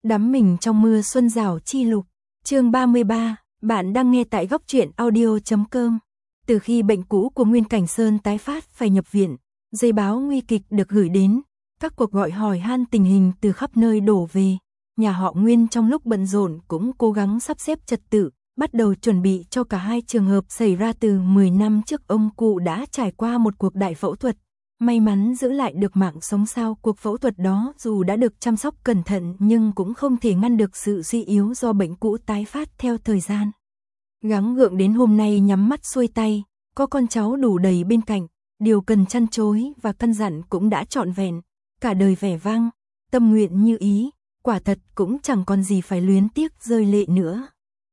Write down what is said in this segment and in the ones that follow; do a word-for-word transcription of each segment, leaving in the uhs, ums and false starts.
Đắm mình trong mưa xuân rào chi lục. Chương ba mươi ba, bạn đang nghe tại góc truyện audio chấm com. Từ khi bệnh cũ của Nguyên Cảnh Sơn tái phát phải nhập viện, dây báo nguy kịch được gửi đến, các cuộc gọi hỏi han tình hình từ khắp nơi đổ về. Nhà họ Nguyên trong lúc bận rộn cũng cố gắng sắp xếp trật tự, bắt đầu chuẩn bị cho cả hai trường hợp xảy ra từ mười năm trước. Ông cụ đã trải qua một cuộc đại phẫu thuật, may mắn giữ lại được mạng sống sau cuộc phẫu thuật đó, dù đã được chăm sóc cẩn thận nhưng cũng không thể ngăn được sự suy yếu do bệnh cũ tái phát theo thời gian. Gắng gượng đến hôm nay nhắm mắt xuôi tay, có con cháu đủ đầy bên cạnh, điều cần chăn chối và căn dặn cũng đã trọn vẹn, cả đời vẻ vang, tâm nguyện như ý, quả thật cũng chẳng còn gì phải luyến tiếc rơi lệ nữa.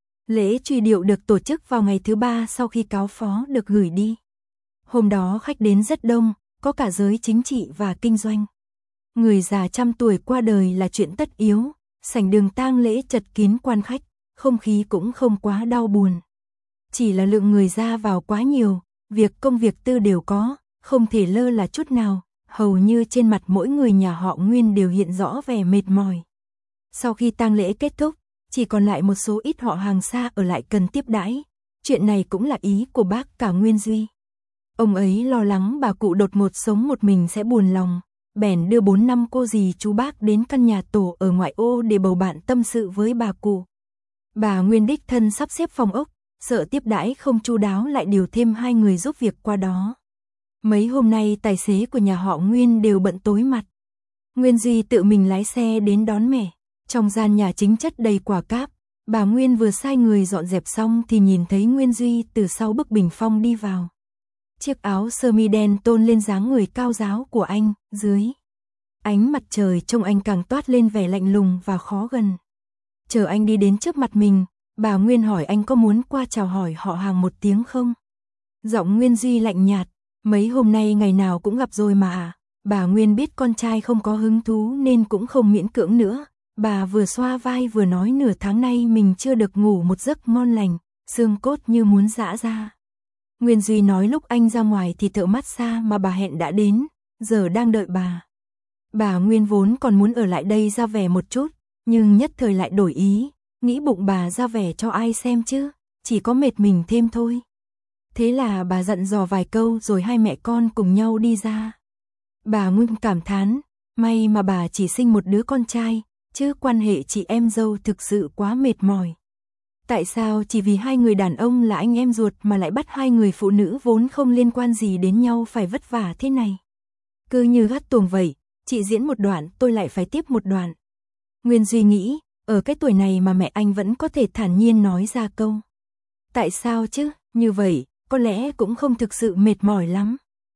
Lễ truy điệu được tổ chức vào ngày thứ ba sau khi cáo phó được gửi đi. Hôm đó khách đến rất đông, có cả giới chính trị và kinh doanh. Người già trăm tuổi qua đời là chuyện tất yếu, sảnh đường tang lễ chật kín quan khách, không khí cũng không quá đau buồn. Chỉ là lượng người ra vào quá nhiều, việc công việc tư đều có, không thể lơ là chút nào, hầu như trên mặt mỗi người nhà họ Nguyên đều hiện rõ vẻ mệt mỏi. Sau khi tang lễ kết thúc, chỉ còn lại một số ít họ hàng xa ở lại cần tiếp đãi. Chuyện này cũng là ý của bác cả Nguyên Duy. Ông ấy lo lắng bà cụ đột ngột sống một mình sẽ buồn lòng, bèn đưa bốn năm cô dì chú bác đến căn nhà tổ ở ngoại ô để bầu bạn tâm sự với bà cụ. Bà Nguyên đích thân sắp xếp phòng ốc, sợ tiếp đãi không chu đáo lại điều thêm hai người giúp việc qua đó. Mấy hôm nay tài xế của nhà họ Nguyên đều bận tối mặt. Nguyên Duy tự mình lái xe đến đón mẹ. Trong gian nhà chính chất đầy quả cáp, bà Nguyên vừa sai người dọn dẹp xong thì nhìn thấy Nguyên Duy từ sau bức bình phong đi vào. Chiếc áo sơ mi đen tôn lên dáng người cao ráo của anh, dưới ánh mặt trời trông anh càng toát lên vẻ lạnh lùng và khó gần. Chờ anh đi đến trước mặt mình, bà Nguyên hỏi anh có muốn qua chào hỏi họ hàng một tiếng không? Giọng Nguyên Duy lạnh nhạt, mấy hôm nay ngày nào cũng gặp rồi mà à. Bà Nguyên biết con trai không có hứng thú nên cũng không miễn cưỡng nữa. Bà vừa xoa vai vừa nói nửa tháng nay mình chưa được ngủ một giấc ngon lành, xương cốt như muốn giã ra. Nguyên Duy nói lúc anh ra ngoài thì thợ massage mà bà hẹn đã đến, giờ đang đợi bà. Bà Nguyên vốn còn muốn ở lại đây ra vẻ một chút, nhưng nhất thời lại đổi ý, nghĩ bụng bà ra vẻ cho ai xem chứ, chỉ có mệt mình thêm thôi. Thế là bà dặn dò vài câu rồi hai mẹ con cùng nhau đi ra. Bà Nguyên cảm thán, may mà bà chỉ sinh một đứa con trai, chứ quan hệ chị em dâu thực sự quá mệt mỏi. Tại sao chỉ vì hai người đàn ông là anh em ruột mà lại bắt hai người phụ nữ vốn không liên quan gì đến nhau phải vất vả thế này? Cứ như gắt tuồng vậy, chị diễn một đoạn tôi lại phải tiếp một đoạn. Nguyên Duy nghĩ, ở cái tuổi này mà mẹ anh vẫn có thể thản nhiên nói ra câu. Tại sao chứ, như vậy, có lẽ cũng không thực sự mệt mỏi lắm.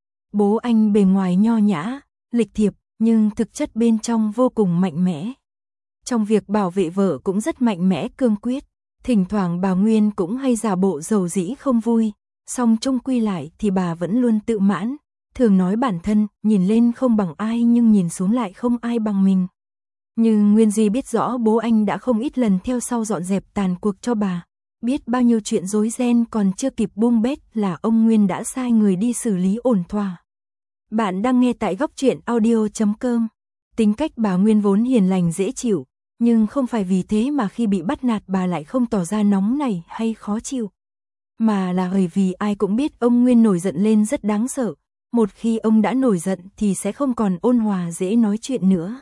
Bố anh bề ngoài nho nhã, lịch thiệp, nhưng thực chất bên trong vô cùng mạnh mẽ. Trong việc bảo vệ vợ cũng rất mạnh mẽ cương quyết. Thỉnh thoảng bà Nguyên cũng hay giả bộ dầu dĩ không vui, song chung quy lại thì bà vẫn luôn tự mãn, thường nói bản thân nhìn lên không bằng ai nhưng nhìn xuống lại không ai bằng mình. Nhưng Nguyên Duy biết rõ bố anh đã không ít lần theo sau dọn dẹp tàn cuộc cho bà, biết bao nhiêu chuyện rối ren còn chưa kịp bung bét là ông Nguyên đã sai người đi xử lý ổn thỏa. Bạn đang nghe tại góc truyện audio chấm com. Tính cách bà Nguyên vốn hiền lành dễ chịu, nhưng không phải vì thế mà khi bị bắt nạt bà lại không tỏ ra nóng nảy hay khó chịu. Mà là bởi vì ai cũng biết ông Nguyên nổi giận lên rất đáng sợ. Một khi ông đã nổi giận thì sẽ không còn ôn hòa dễ nói chuyện nữa.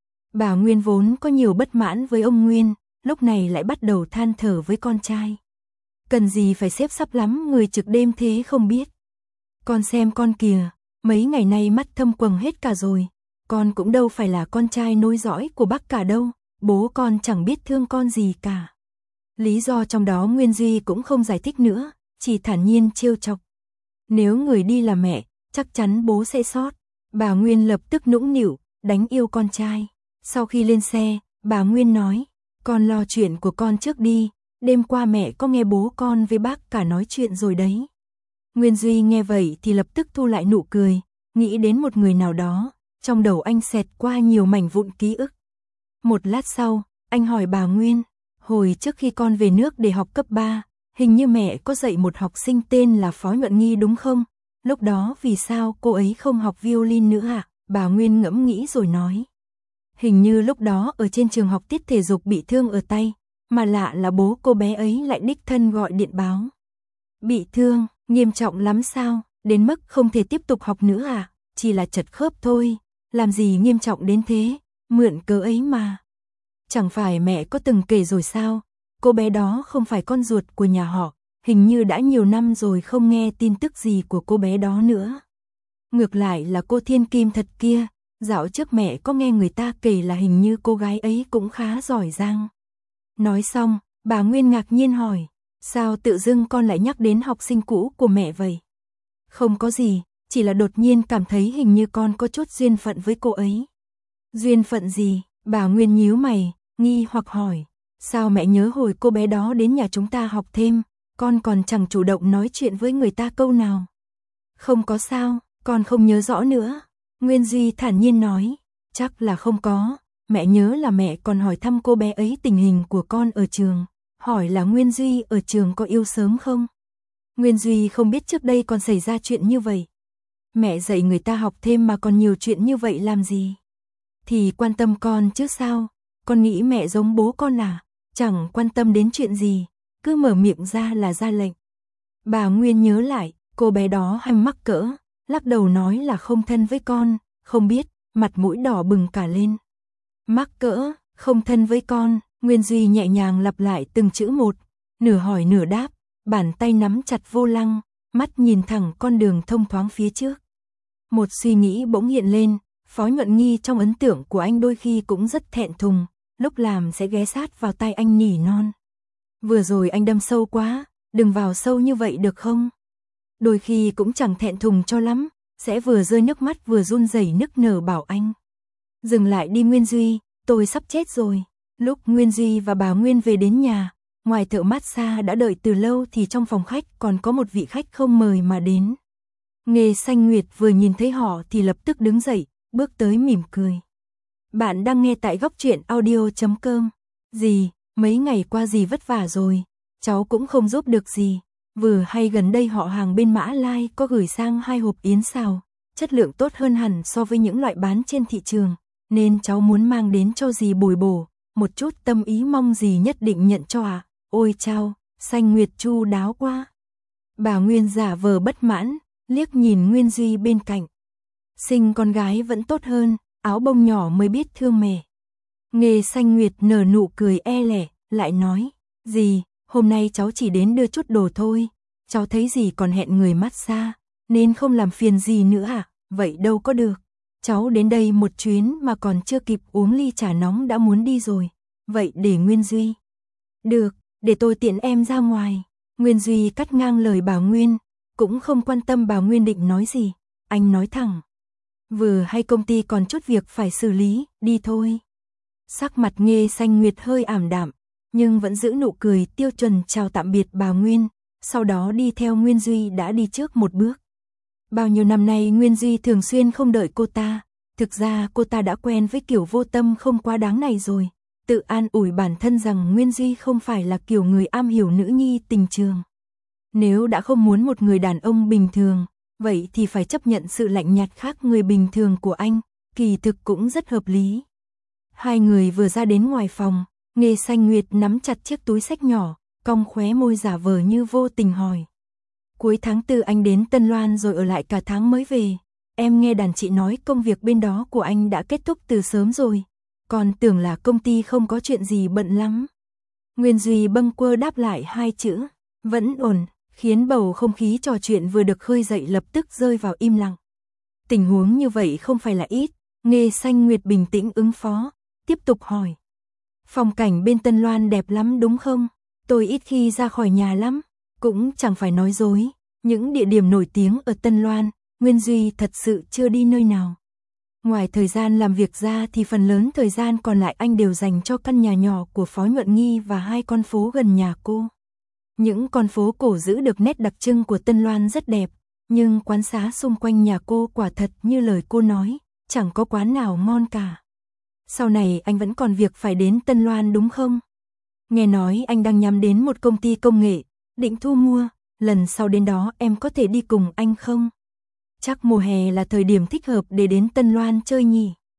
Bà Nguyên vốn có nhiều bất mãn với ông Nguyên, lúc này lại bắt đầu than thở với con trai. Cần gì phải xếp sắp lắm người trực đêm thế không biết. Con xem con kìa, mấy ngày nay mắt thâm quầng hết cả rồi. Con cũng đâu phải là con trai nối dõi của bác cả đâu. Bố con chẳng biết thương con gì cả. Lý do trong đó Nguyên Duy cũng không giải thích nữa, chỉ thản nhiên trêu chọc. Nếu người đi là mẹ, chắc chắn bố sẽ sót. Bà Nguyên lập tức nũng nịu, đánh yêu con trai. Sau khi lên xe, bà Nguyên nói, con lo chuyện của con trước đi, đêm qua mẹ có nghe bố con với bác cả nói chuyện rồi đấy. Nguyên Duy nghe vậy thì lập tức thu lại nụ cười, nghĩ đến một người nào đó, trong đầu anh xẹt qua nhiều mảnh vụn ký ức. Một lát sau, anh hỏi bà Nguyên, hồi trước khi con về nước để học cấp ba, hình như mẹ có dạy một học sinh tên là Phó Nhuận Nghi đúng không? Lúc đó vì sao cô ấy không học violin nữa ạ? À? Bà Nguyên ngẫm nghĩ rồi nói. Hình như lúc đó ở trên trường học tiết thể dục bị thương ở tay, mà lạ là bố cô bé ấy lại đích thân gọi điện báo. Bị thương, nghiêm trọng lắm sao, đến mức không thể tiếp tục học nữa à, chỉ là chật khớp thôi, làm gì nghiêm trọng đến thế, mượn cớ ấy mà. Chẳng phải mẹ có từng kể rồi sao, cô bé đó không phải con ruột của nhà họ, hình như đã nhiều năm rồi không nghe tin tức gì của cô bé đó nữa. Ngược lại là cô Thiên Kim thật kia, dạo trước mẹ có nghe người ta kể là hình như cô gái ấy cũng khá giỏi giang. Nói xong, bà Nguyên ngạc nhiên hỏi, sao tự dưng con lại nhắc đến học sinh cũ của mẹ vậy? Không có gì, chỉ là đột nhiên cảm thấy hình như con có chút duyên phận với cô ấy. Duyên phận gì? Bà Nguyên nhíu mày, nghi hoặc hỏi, sao mẹ nhớ hồi cô bé đó đến nhà chúng ta học thêm, con còn chẳng chủ động nói chuyện với người ta câu nào. Không có sao, con không nhớ rõ nữa. Nguyên Duy thản nhiên nói, chắc là không có, mẹ nhớ là mẹ còn hỏi thăm cô bé ấy tình hình của con ở trường, hỏi là Nguyên Duy ở trường có yêu sớm không? Nguyên Duy không biết trước đây còn xảy ra chuyện như vậy. Mẹ dạy người ta học thêm mà còn nhiều chuyện như vậy làm gì? Thì quan tâm con chứ sao, con nghĩ mẹ giống bố con à, chẳng quan tâm đến chuyện gì, cứ mở miệng ra là ra lệnh. Bà Nguyên nhớ lại, cô bé đó hay mắc cỡ, lắc đầu nói là không thân với con, không biết, mặt mũi đỏ bừng cả lên. Mắc cỡ, không thân với con, Nguyên Duy nhẹ nhàng lặp lại từng chữ một, nửa hỏi nửa đáp, bàn tay nắm chặt vô lăng, mắt nhìn thẳng con đường thông thoáng phía trước. Một suy nghĩ bỗng hiện lên, Phó Nhuận Nghi trong ấn tượng của anh đôi khi cũng rất thẹn thùng, lúc làm sẽ ghé sát vào tai anh nỉ non. Vừa rồi anh đâm sâu quá, đừng vào sâu như vậy được không? Đôi khi cũng chẳng thẹn thùng cho lắm, sẽ vừa rơi nước mắt vừa run rẩy nức nở bảo anh. Dừng lại đi Nguyên Duy, tôi sắp chết rồi. Lúc Nguyên Duy và bà Nguyên về đến nhà, ngoài thợ massage đã đợi từ lâu thì trong phòng khách còn có một vị khách không mời mà đến. Nghê Xanh Nguyệt vừa nhìn thấy họ thì lập tức đứng dậy, bước tới mỉm cười. Bạn đang nghe tại góc truyện audio chấm com. Dì, mấy ngày qua dì vất vả rồi, cháu cũng không giúp được gì. Vừa hay gần đây họ hàng bên Mã Lai có gửi sang hai hộp yến xào, chất lượng tốt hơn hẳn so với những loại bán trên thị trường, nên cháu muốn mang đến cho dì bồi bổ, một chút tâm ý mong dì nhất định nhận cho à. Ôi chao, Xanh Nguyệt chu đáo quá. Bà Nguyên giả vờ bất mãn, liếc nhìn Nguyên Duy bên cạnh. Sinh con gái vẫn tốt hơn, áo bông nhỏ mới biết thương mẹ. Nghê Xanh Nguyệt nở nụ cười e lẻ, lại nói, dì, hôm nay cháu chỉ đến đưa chút đồ thôi, cháu thấy dì còn hẹn người massage, nên không làm phiền dì nữa à, vậy đâu có được. Cháu đến đây một chuyến mà còn chưa kịp uống ly trà nóng đã muốn đi rồi, vậy để Nguyên Duy. Được, để tôi tiện em ra ngoài. Nguyên Duy cắt ngang lời bà Nguyên, cũng không quan tâm bà Nguyên định nói gì, anh nói thẳng. Vừa hay công ty còn chút việc phải xử lý, đi thôi. Sắc mặt Nghê Xanh Nguyệt hơi ảm đạm, nhưng vẫn giữ nụ cười tiêu chuẩn chào tạm biệt bà Nguyên, sau đó đi theo Nguyên Duy đã đi trước một bước. Bao nhiêu năm nay Nguyên Duy thường xuyên không đợi cô ta, thực ra cô ta đã quen với kiểu vô tâm không quá đáng này rồi, tự an ủi bản thân rằng Nguyên Duy không phải là kiểu người am hiểu nữ nhi tình trường. Nếu đã không muốn một người đàn ông bình thường, vậy thì phải chấp nhận sự lạnh nhạt khác người bình thường của anh, kỳ thực cũng rất hợp lý. Hai người vừa ra đến ngoài phòng, Nghê Xanh Nguyệt nắm chặt chiếc túi xách nhỏ, cong khóe môi giả vờ như vô tình hỏi. Cuối tháng tư anh đến Tân Loan rồi ở lại cả tháng mới về. Em nghe đàn chị nói công việc bên đó của anh đã kết thúc từ sớm rồi. Còn tưởng là công ty không có chuyện gì bận lắm. Nguyên Duy bâng quơ đáp lại hai chữ, vẫn ổn, khiến bầu không khí trò chuyện vừa được khơi dậy lập tức rơi vào im lặng. Tình huống như vậy không phải là ít, Nghê Xanh Nguyệt bình tĩnh ứng phó, tiếp tục hỏi. Phong cảnh bên Tân Loan đẹp lắm đúng không? Tôi ít khi ra khỏi nhà lắm, cũng chẳng phải nói dối, những địa điểm nổi tiếng ở Tân Loan, Nguyên Duy thật sự chưa đi nơi nào. Ngoài thời gian làm việc ra thì phần lớn thời gian còn lại anh đều dành cho căn nhà nhỏ của Phó Nhuận Nghi và hai con phố gần nhà cô. Những con phố cổ giữ được nét đặc trưng của Tân Loan rất đẹp, nhưng quán xá xung quanh nhà cô quả thật như lời cô nói, chẳng có quán nào ngon cả. Sau này anh vẫn còn việc phải đến Tân Loan đúng không? Nghe nói anh đang nhắm đến một công ty công nghệ, định thu mua, lần sau đến đó em có thể đi cùng anh không? Chắc mùa hè là thời điểm thích hợp để đến Tân Loan chơi nhỉ?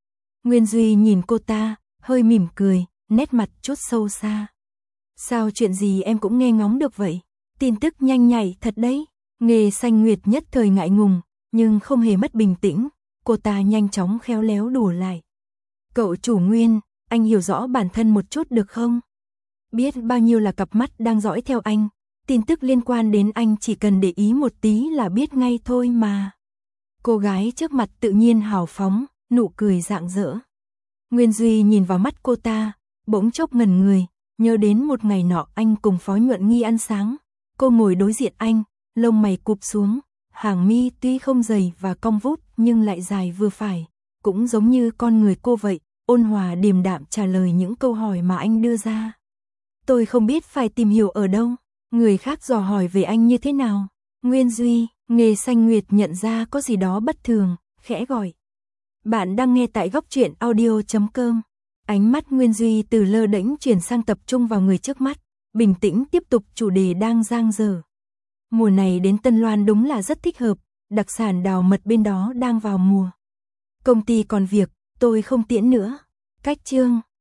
Nguyên Duy nhìn cô ta, hơi mỉm cười, nét mặt chút sâu xa. Sao chuyện gì em cũng nghe ngóng được vậy? Tin tức nhanh nhạy thật đấy. Nghề Xanh Nguyệt nhất thời ngại ngùng, nhưng không hề mất bình tĩnh, cô ta nhanh chóng khéo léo đùa lại. Cậu chủ Nguyên, anh hiểu rõ bản thân một chút được không? Biết bao nhiêu là cặp mắt đang dõi theo anh, tin tức liên quan đến anh chỉ cần để ý một tí là biết ngay thôi mà. Cô gái trước mặt tự nhiên hào phóng, nụ cười rạng rỡ. Nguyên Duy nhìn vào mắt cô ta, bỗng chốc ngẩn người, nhớ đến một ngày nọ anh cùng Phó Nhuận Nghi ăn sáng. Cô ngồi đối diện anh, lông mày cụp xuống, hàng mi tuy không dày và cong vút nhưng lại dài vừa phải, cũng giống như con người cô vậy, ôn hòa điềm đạm trả lời những câu hỏi mà anh đưa ra. Tôi không biết phải tìm hiểu ở đâu, người khác dò hỏi về anh như thế nào. Nguyên Duy, Nghề Xanh Nguyệt nhận ra có gì đó bất thường, khẽ gọi. Bạn đang nghe tại góc truyện audio chấm com. Ánh mắt Nguyên Duy từ lơ đễnh chuyển sang tập trung vào người trước mắt, bình tĩnh tiếp tục chủ đề đang dang dở. Mùa này đến Tân Loan đúng là rất thích hợp, đặc sản đào mật bên đó đang vào mùa. Công ty còn việc, tôi không tiễn nữa. Cách chương